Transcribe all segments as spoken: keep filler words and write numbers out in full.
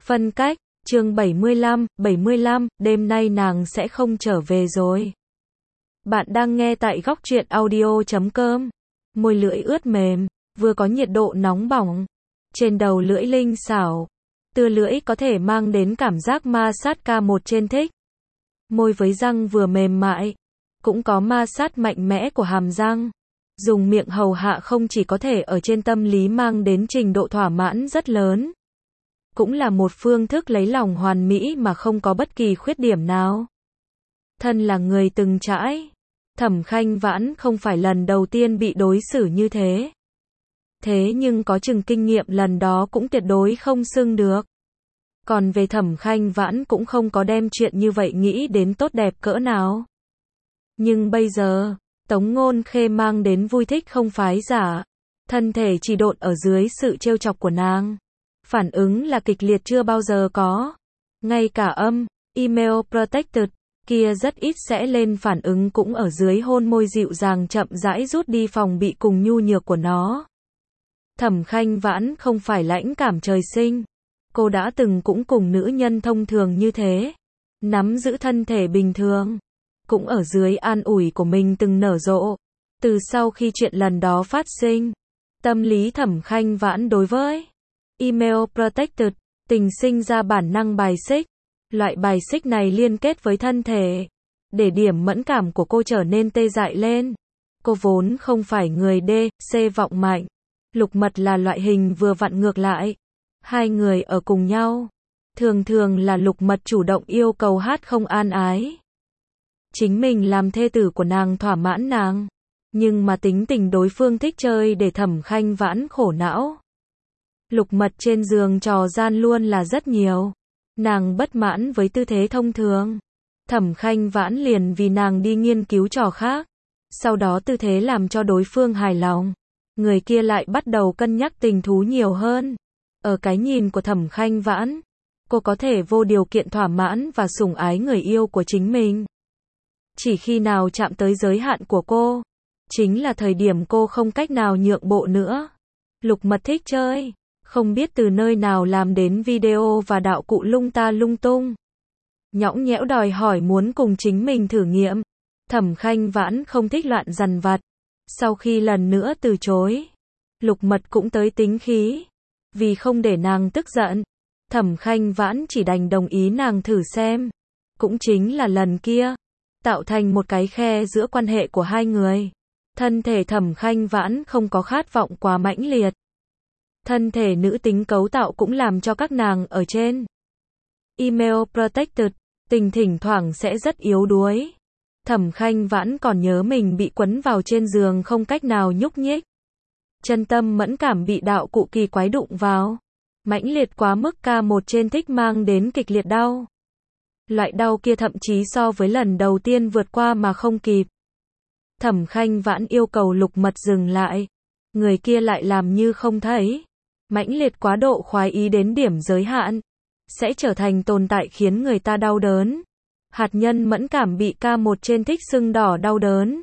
Phân cách, chương bảy mươi lăm, bảy mươi lăm, đêm nay nàng sẽ không trở về rồi. Bạn đang nghe tại góc truyện audio chấm com. Môi lưỡi ướt mềm, vừa có nhiệt độ nóng bỏng. Trên đầu lưỡi linh xảo, tưa lưỡi có thể mang đến cảm giác ma sát ca một trên thích. Môi với răng vừa mềm mại, cũng có ma sát mạnh mẽ của hàm răng. Dùng miệng hầu hạ không chỉ có thể ở trên tâm lý mang đến trình độ thỏa mãn rất lớn, cũng là một phương thức lấy lòng hoàn mỹ mà không có bất kỳ khuyết điểm nào. Thân là người từng trải, Thẩm Khanh Vãn không phải lần đầu tiên bị đối xử như thế. Thế nhưng có chừng kinh nghiệm lần đó cũng tuyệt đối không xưng được. Còn về Thẩm Khanh Vãn cũng không có đem chuyện như vậy nghĩ đến tốt đẹp cỡ nào. Nhưng bây giờ, Tống Ngôn Khê mang đến vui thích không phái giả. Thân thể chỉ độn ở dưới sự trêu chọc của nàng. Phản ứng là kịch liệt chưa bao giờ có. Ngay cả âm, email protected, kia rất ít sẽ lên phản ứng cũng ở dưới hôn môi dịu dàng chậm rãi rút đi phòng bị cùng nhu nhược của nó. Thẩm Khanh Vãn không phải lãnh cảm trời sinh. Cô đã từng cũng cùng nữ nhân thông thường như thế. Nắm giữ thân thể bình thường. Cũng ở dưới an ủi của mình từng nở rộ. Từ sau khi chuyện lần đó phát sinh, tâm lý Thẩm Khanh Vãn đối với email protected, tình sinh ra bản năng bài xích. Loại bài xích này liên kết với thân thể, để điểm mẫn cảm của cô trở nên tê dại lên. Cô vốn không phải người D, C vọng mạnh. Lục Mật là loại hình vừa vặn ngược lại. Hai người ở cùng nhau, thường thường là Lục Mật chủ động yêu cầu hát không an ái. Chính mình làm thê tử của nàng thỏa mãn nàng. Nhưng mà tính tình đối phương thích chơi để Thẩm Khanh Vãn khổ não. Lục Mật trên giường trò gian luôn là rất nhiều. Nàng bất mãn với tư thế thông thường. Thẩm Khanh Vãn liền vì nàng đi nghiên cứu trò khác. Sau đó tư thế làm cho đối phương hài lòng. Người kia lại bắt đầu cân nhắc tình thú nhiều hơn. Ở cái nhìn của Thẩm Khanh Vãn, cô có thể vô điều kiện thỏa mãn và sủng ái người yêu của chính mình. Chỉ khi nào chạm tới giới hạn của cô, chính là thời điểm cô không cách nào nhượng bộ nữa. Lục Mật thích chơi, không biết từ nơi nào làm đến video và đạo cụ lung ta lung tung. Nhõng nhẽo đòi hỏi muốn cùng chính mình thử nghiệm. Thẩm Khanh Vãn không thích loạn dằn vặt. Sau khi lần nữa từ chối, Lục Mật cũng tới tính khí. Vì không để nàng tức giận, Thẩm Khanh Vãn chỉ đành đồng ý nàng thử xem. Cũng chính là lần kia, tạo thành một cái khe giữa quan hệ của hai người. Thân thể Thẩm Khanh Vãn không có khát vọng quá mãnh liệt. Thân thể nữ tính cấu tạo cũng làm cho các nàng ở trên email protected, tình thỉnh thoảng sẽ rất yếu đuối. Thẩm Khanh Vãn còn nhớ mình bị quấn vào trên giường không cách nào nhúc nhích. Chân tâm mẫn cảm bị đạo cụ kỳ quái đụng vào. Mãnh liệt quá mức ca một trên thích mang đến kịch liệt đau. Loại đau kia thậm chí so với lần đầu tiên vượt qua mà không kịp. Thẩm Khanh Vãn yêu cầu Lục Mật dừng lại. Người kia lại làm như không thấy. Mãnh liệt quá độ khoái ý đến điểm giới hạn, sẽ trở thành tồn tại khiến người ta đau đớn. Hạt nhân mẫn cảm bị ca một trên thích sưng đỏ đau đớn.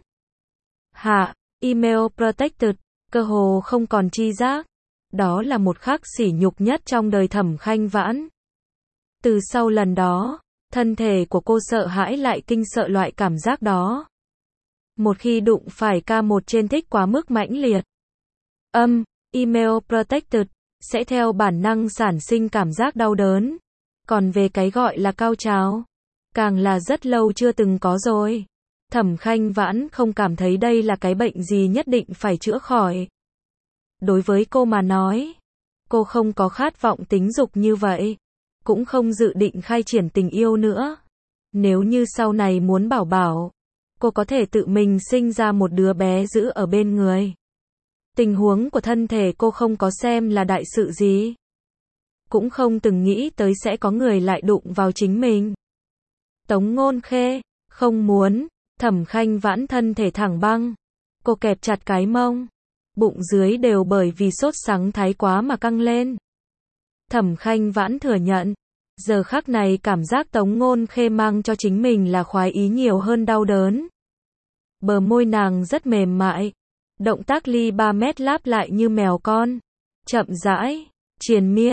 Hạ, email protected, cơ hồ không còn tri giác. Đó là một khắc sỉ nhục nhất trong đời Thẩm Khanh Vãn. Từ sau lần đó, thân thể của cô sợ hãi lại kinh sợ loại cảm giác đó. Một khi đụng phải ca một trên thích quá mức mãnh liệt, âm, email protected, sẽ theo bản năng sản sinh cảm giác đau đớn. Còn về cái gọi là cao trào, càng là rất lâu chưa từng có rồi. Thẩm Khanh Vãn không cảm thấy đây là cái bệnh gì nhất định phải chữa khỏi. Đối với cô mà nói, cô không có khát vọng tính dục như vậy. Cũng không dự định khai triển tình yêu nữa. Nếu như sau này muốn bảo bảo, cô có thể tự mình sinh ra một đứa bé giữ ở bên người. Tình huống của thân thể cô không có xem là đại sự gì. Cũng không từng nghĩ tới sẽ có người lại đụng vào chính mình. Tống Ngôn Khê, không muốn. Thẩm Khanh Vãn thân thể thẳng băng. Cô kẹp chặt cái mông. Bụng dưới đều bởi vì sốt sắng thái quá mà căng lên. Thẩm Khanh Vãn thừa nhận. Giờ khắc này cảm giác Tống Ngôn Khê mang cho chính mình là khoái ý nhiều hơn đau đớn. Bờ môi nàng rất mềm mại. Động tác ly ba mét láp lại như mèo con. Chậm rãi, triền miên.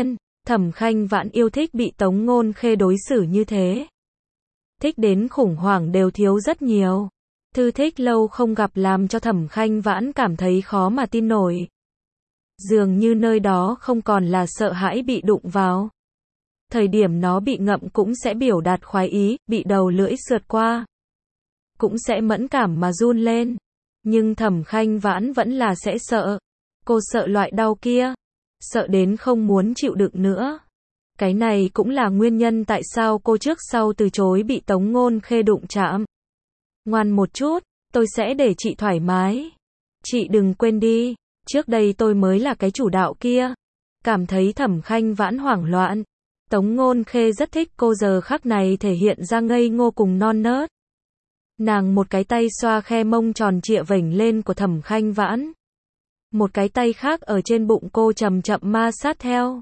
Thẩm Khanh Vãn yêu thích bị Tống Ngôn Khê đối xử như thế. Thích đến khủng hoảng đều thiếu rất nhiều. Thư thích lâu không gặp làm cho Thẩm Khanh Vãn cảm thấy khó mà tin nổi. Dường như nơi đó không còn là sợ hãi bị đụng vào. Thời điểm nó bị ngậm cũng sẽ biểu đạt khoái ý, bị đầu lưỡi sượt qua. Cũng sẽ mẫn cảm mà run lên. Nhưng Thẩm Khanh Vãn vẫn là sẽ sợ. Cô sợ loại đau kia. Sợ đến không muốn chịu đựng nữa. Cái này cũng là nguyên nhân tại sao cô trước sau từ chối bị Tống Ngôn Khê đụng chạm. Ngoan một chút, tôi sẽ để chị thoải mái. Chị đừng quên đi, trước đây tôi mới là cái chủ đạo kia. Cảm thấy Thẩm Khanh Vãn hoảng loạn. Tống Ngôn Khê rất thích cô giờ khắc này thể hiện ra ngây ngô cùng non nớt. Nàng một cái tay xoa khe mông tròn trịa vểnh lên của Thẩm Khanh Vãn. Một cái tay khác ở trên bụng cô chậm chậm ma sát theo.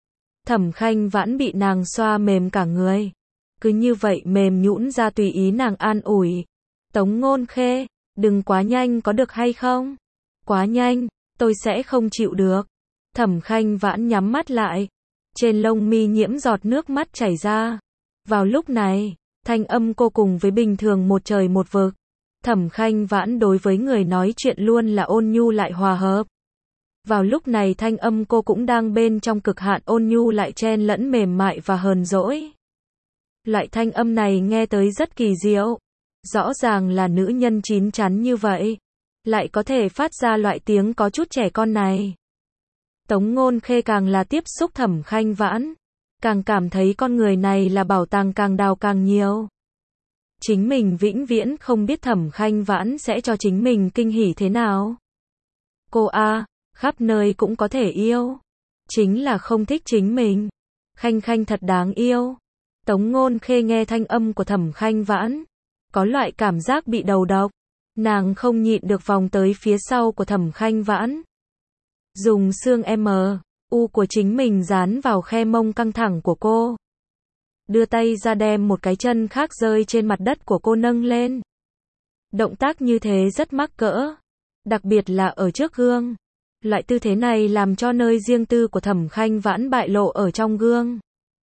Thẩm Khanh Vãn bị nàng xoa mềm cả người. Cứ như vậy mềm nhũn ra tùy ý nàng an ủi. Tống Ngôn Khê, đừng quá nhanh có được hay không? Quá nhanh, tôi sẽ không chịu được. Thẩm Khanh Vãn nhắm mắt lại. Trên lông mi nhiễm giọt nước mắt chảy ra. Vào lúc này, thanh âm cô cùng với bình thường một trời một vực. Thẩm Khanh Vãn đối với người nói chuyện luôn là ôn nhu lại hòa hợp. Vào lúc này thanh âm cô cũng đang bên trong cực hạn ôn nhu lại chen lẫn mềm mại và hờn dỗi. Loại thanh âm này nghe tới rất kỳ diệu. Rõ ràng là nữ nhân chín chắn như vậy. Lại có thể phát ra loại tiếng có chút trẻ con này. Tống Ngôn Khê càng là tiếp xúc Thẩm Khanh Vãn. Càng cảm thấy con người này là bảo tàng càng đào càng nhiều. Chính mình vĩnh viễn không biết Thẩm Khanh Vãn sẽ cho chính mình kinh hỉ thế nào. Cô a, khắp nơi cũng có thể yêu. Chính là không thích chính mình. Khanh Khanh thật đáng yêu. Tống Ngôn Khê nghe thanh âm của Thẩm Khanh Vãn. Có loại cảm giác bị đầu độc. Nàng không nhịn được vòng tới phía sau của Thẩm Khanh Vãn. Dùng xương M, U của chính mình dán vào khe mông căng thẳng của cô. Đưa tay ra đem một cái chân khác rơi trên mặt đất của cô nâng lên. Động tác như thế rất mắc cỡ. Đặc biệt là ở trước gương. Loại tư thế này làm cho nơi riêng tư của Thẩm Khanh Vãn bại lộ ở trong gương.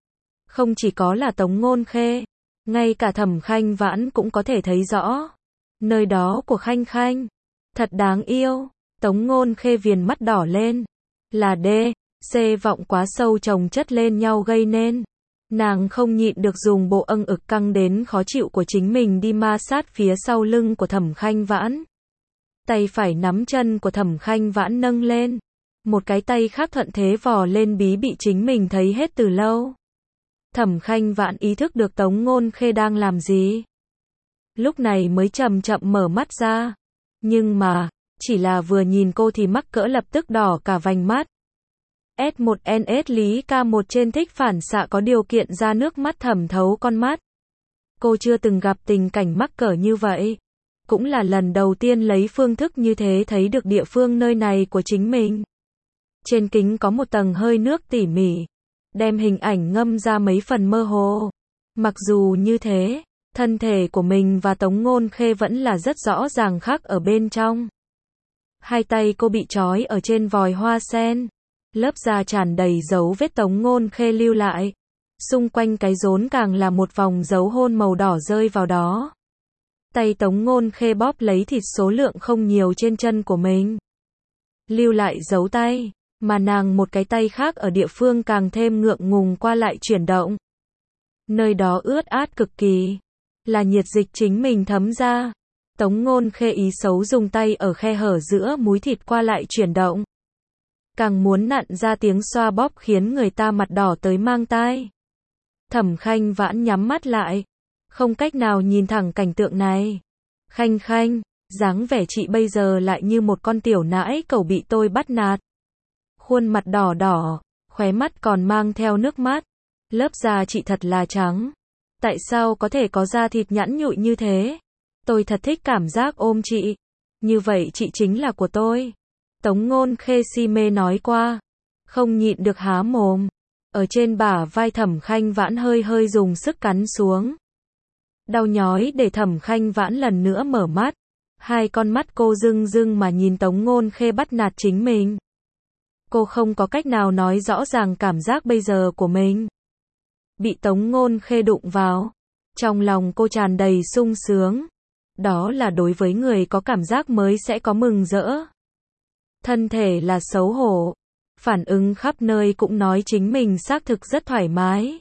Không chỉ có là Tống Ngôn Khê. Ngay cả Thẩm Khanh Vãn cũng có thể thấy rõ. Nơi đó của Khanh Khanh. Thật đáng yêu. Tống Ngôn Khê viền mắt đỏ lên. Là D, C vọng quá sâu chồng chất lên nhau gây nên. Nàng không nhịn được dùng bộ âng ực căng đến khó chịu của chính mình đi ma sát phía sau lưng của Thẩm Khanh Vãn. Tay phải nắm chân của Thẩm Khanh Vãn nâng lên. Một cái tay khác thuận thế vò lên bí bị chính mình thấy hết từ lâu. Thẩm Khanh Vãn ý thức được Tống Ngôn Khê đang làm gì. Lúc này mới chậm chậm mở mắt ra. Nhưng mà, chỉ là vừa nhìn cô thì mắc cỡ lập tức đỏ cả vành mắt. S một N S Lý K một trên thích phản xạ có điều kiện ra nước mắt thẩm thấu con mắt. Cô chưa từng gặp tình cảnh mắc cỡ như vậy. Cũng là lần đầu tiên lấy phương thức như thế thấy được địa phương nơi này của chính mình. Trên kính có một tầng hơi nước tỉ mỉ. Đem hình ảnh ngâm ra mấy phần mơ hồ. Mặc dù như thế, thân thể của mình và Tống Ngôn Khê vẫn là rất rõ ràng khác ở bên trong. Hai tay cô bị trói ở trên vòi hoa sen. Lớp da tràn đầy dấu vết Tống Ngôn Khê lưu lại. Xung quanh cái rốn càng là một vòng dấu hôn màu đỏ rơi vào đó. Tay Tống Ngôn Khê bóp lấy thịt số lượng không nhiều trên chân của mình. Lưu lại dấu tay, mà nàng một cái tay khác ở địa phương càng thêm ngượng ngùng qua lại chuyển động. Nơi đó ướt át cực kỳ. Là nhiệt dịch chính mình thấm ra. Tống Ngôn Khê ý xấu dùng tay ở khe hở giữa múi thịt qua lại chuyển động. Càng muốn nặn ra tiếng xoa bóp khiến người ta mặt đỏ tới mang tai. Thẩm Khanh Vãn nhắm mắt lại. Không cách nào nhìn thẳng cảnh tượng này. Khanh Khanh, dáng vẻ chị bây giờ lại như một con tiểu nãi cẩu bị tôi bắt nạt. Khuôn mặt đỏ đỏ, khóe mắt còn mang theo nước mắt. Lớp da chị thật là trắng. Tại sao có thể có da thịt nhẵn nhụi như thế? Tôi thật thích cảm giác ôm chị. Như vậy chị chính là của tôi. Tống Ngôn Khê si mê nói qua. Không nhịn được há mồm. Ở trên bả vai Thẩm Khanh Vãn hơi hơi dùng sức cắn xuống. Đau nhói để Thẩm Khanh Vãn lần nữa mở mắt. Hai con mắt cô rưng rưng mà nhìn Tống Ngôn Khê bắt nạt chính mình. Cô không có cách nào nói rõ ràng cảm giác bây giờ của mình. Bị Tống Ngôn Khê đụng vào, trong lòng cô tràn đầy sung sướng. Đó là đối với người có cảm giác mới sẽ có mừng rỡ. Thân thể là xấu hổ, phản ứng khắp nơi cũng nói chính mình xác thực rất thoải mái.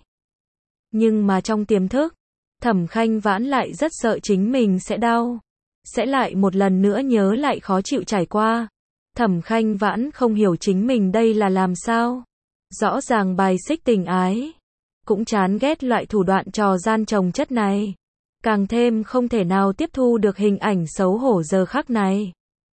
Nhưng mà trong tiềm thức, Thẩm Khanh Vãn lại rất sợ chính mình sẽ đau, sẽ lại một lần nữa nhớ lại khó chịu trải qua. Thẩm Khanh Vãn không hiểu chính mình đây là làm sao. Rõ ràng bài xích tình ái, cũng chán ghét loại thủ đoạn trò gian chồng chất này. Càng thêm không thể nào tiếp thu được hình ảnh xấu hổ giờ khắc này.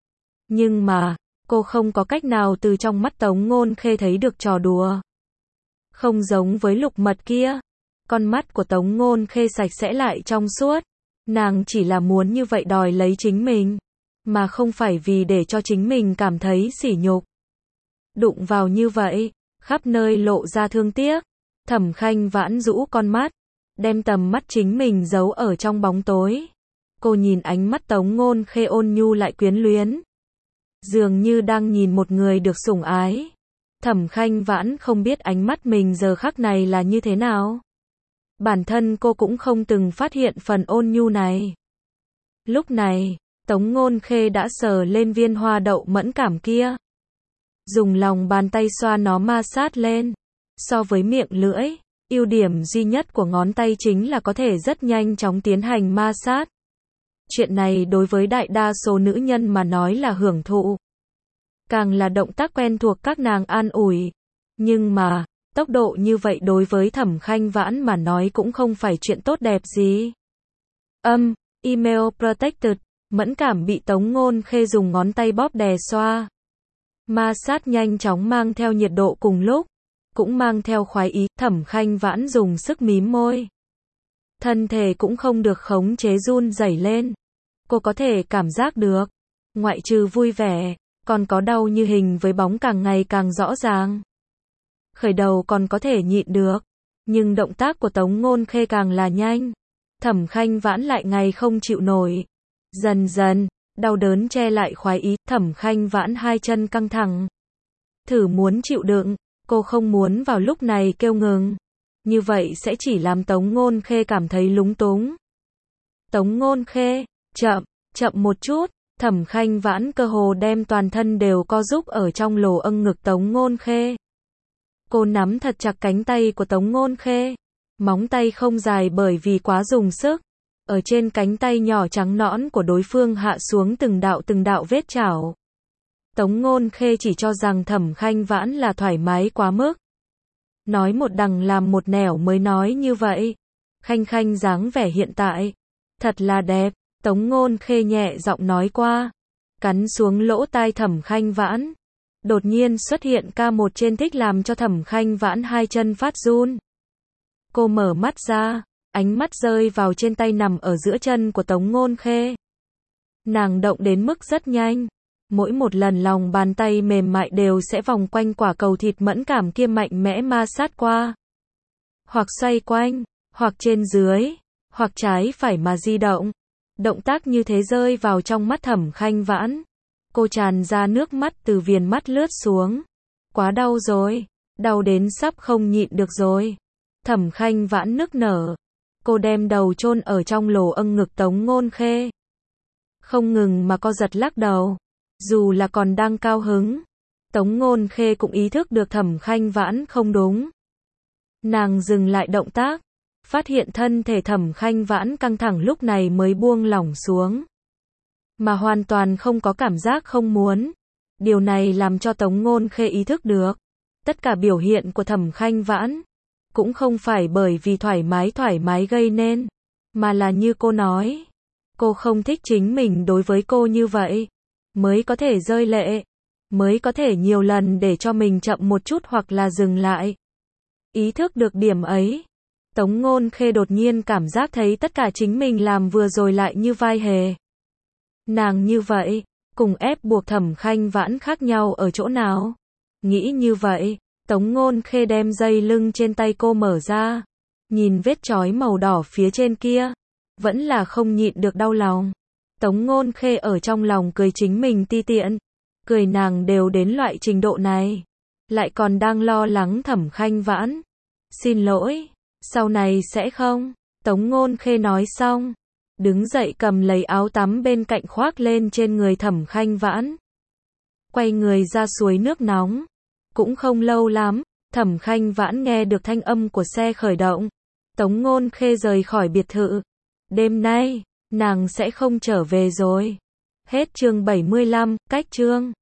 Nhưng mà, cô không có cách nào từ trong mắt Tống Ngôn Khê thấy được trò đùa. Không giống với Lục Mật kia, con mắt của Tống Ngôn Khê sạch sẽ lại trong suốt. Nàng chỉ là muốn như vậy đòi lấy chính mình, mà không phải vì để cho chính mình cảm thấy sỉ nhục. Đụng vào như vậy, khắp nơi lộ ra thương tiếc. Thẩm Khanh Vãn rũ con mắt, đem tầm mắt chính mình giấu ở trong bóng tối. Cô nhìn ánh mắt Tống Ngôn Khê ôn nhu lại quyến luyến, dường như đang nhìn một người được sủng ái. Thẩm Khanh Vãn không biết ánh mắt mình giờ khắc này là như thế nào. Bản thân cô cũng không từng phát hiện phần ôn nhu này. Lúc này, Tống Ngôn Khê đã sờ lên viên hoa đậu mẫn cảm kia, dùng lòng bàn tay xoa nó ma sát lên. So với miệng lưỡi, ưu điểm duy nhất của ngón tay chính là có thể rất nhanh chóng tiến hành ma sát. Chuyện này đối với đại đa số nữ nhân mà nói là hưởng thụ. Càng là động tác quen thuộc các nàng an ủi. Nhưng mà, tốc độ như vậy đối với Thẩm Khanh Vãn mà nói cũng không phải chuyện tốt đẹp gì. Âm, email protected, mẫn cảm bị Tống Ngôn Khê dùng ngón tay bóp đè xoa. Ma sát nhanh chóng mang theo nhiệt độ cùng lúc, cũng mang theo khoái ý. Thẩm Khanh Vãn dùng sức mím môi. Thân thể cũng không được khống chế run rẩy lên. Cô có thể cảm giác được, ngoại trừ vui vẻ, còn có đau như hình với bóng càng ngày càng rõ ràng. Khởi đầu còn có thể nhịn được, nhưng động tác của Tống Ngôn Khê càng là nhanh. Thẩm Khanh Vãn lại ngày không chịu nổi. Dần dần, đau đớn che lại khoái ý. Thẩm Khanh Vãn hai chân căng thẳng, thử muốn chịu đựng. Cô không muốn vào lúc này kêu ngừng. Như vậy sẽ chỉ làm Tống Ngôn Khê cảm thấy lúng túng. Tống Ngôn Khê, chậm, chậm một chút. Thẩm Khanh Vãn cơ hồ đem toàn thân đều co rúm ở trong lỗ âng ngực Tống Ngôn Khê. Cô nắm thật chặt cánh tay của Tống Ngôn Khê. Móng tay không dài bởi vì quá dùng sức. Ở trên cánh tay nhỏ trắng nõn của đối phương hạ xuống từng đạo từng đạo vết chảo. Tống Ngôn Khê chỉ cho rằng Thẩm Khanh Vãn là thoải mái quá mức. Nói một đằng làm một nẻo mới nói như vậy. Khanh Khanh dáng vẻ hiện tại, thật là đẹp. Tống Ngôn Khê nhẹ giọng nói qua, cắn xuống lỗ tai Thẩm Khanh Vãn. Đột nhiên xuất hiện ca một trên thích làm cho Thẩm Khanh Vãn hai chân phát run. Cô mở mắt ra, ánh mắt rơi vào trên tay nằm ở giữa chân của Tống Ngôn Khê. Nàng động đến mức rất nhanh. Mỗi một lần lòng bàn tay mềm mại đều sẽ vòng quanh quả cầu thịt mẫn cảm kia mạnh mẽ ma sát qua. Hoặc xoay quanh, hoặc trên dưới, hoặc trái phải mà di động. Động tác như thế rơi vào trong mắt Thẩm Khanh Vãn. Cô tràn ra nước mắt từ viền mắt lướt xuống. Quá đau rồi, đau đến sắp không nhịn được rồi. Thẩm Khanh Vãn nức nở. Cô đem đầu chôn ở trong lỗ âng ngực Tống Ngôn Khê. Không ngừng mà co giật lắc đầu. Dù là còn đang cao hứng, Tống Ngôn Khê cũng ý thức được Thẩm Khanh Vãn không đúng. Nàng dừng lại động tác, phát hiện thân thể Thẩm Khanh Vãn căng thẳng lúc này mới buông lỏng xuống. Mà hoàn toàn không có cảm giác không muốn. Điều này làm cho Tống Ngôn Khê ý thức được. Tất cả biểu hiện của Thẩm Khanh Vãn cũng không phải bởi vì thoải mái thoải mái gây nên, mà là như cô nói. Cô không thích chính mình đối với cô như vậy, mới có thể rơi lệ, mới có thể nhiều lần để cho mình chậm một chút hoặc là dừng lại. Ý thức được điểm ấy, Tống Ngôn Khê đột nhiên cảm giác thấy tất cả chính mình làm vừa rồi lại như vai hề. Nàng như vậy, cùng ép buộc Thẩm Khanh Vãn khác nhau ở chỗ nào? Nghĩ như vậy, Tống Ngôn Khê đem dây lưng trên tay cô mở ra, nhìn vết chói màu đỏ phía trên kia, vẫn là không nhịn được đau lòng. Tống Ngôn Khê ở trong lòng cười chính mình ti tiện, cười nàng đều đến loại trình độ này. lại còn đang lo lắng Thẩm Khanh Vãn. Xin lỗi, sau này sẽ không. Tống Ngôn Khê nói xong, đứng dậy cầm lấy áo tắm bên cạnh khoác lên trên người Thẩm Khanh Vãn. Quay người ra suối nước nóng. Cũng không lâu lắm, Thẩm Khanh Vãn nghe được thanh âm của xe khởi động. Tống Ngôn Khê rời khỏi biệt thự. Đêm nay, nàng sẽ không trở về rồi. Hết chương bảy mươi lăm, cách chương.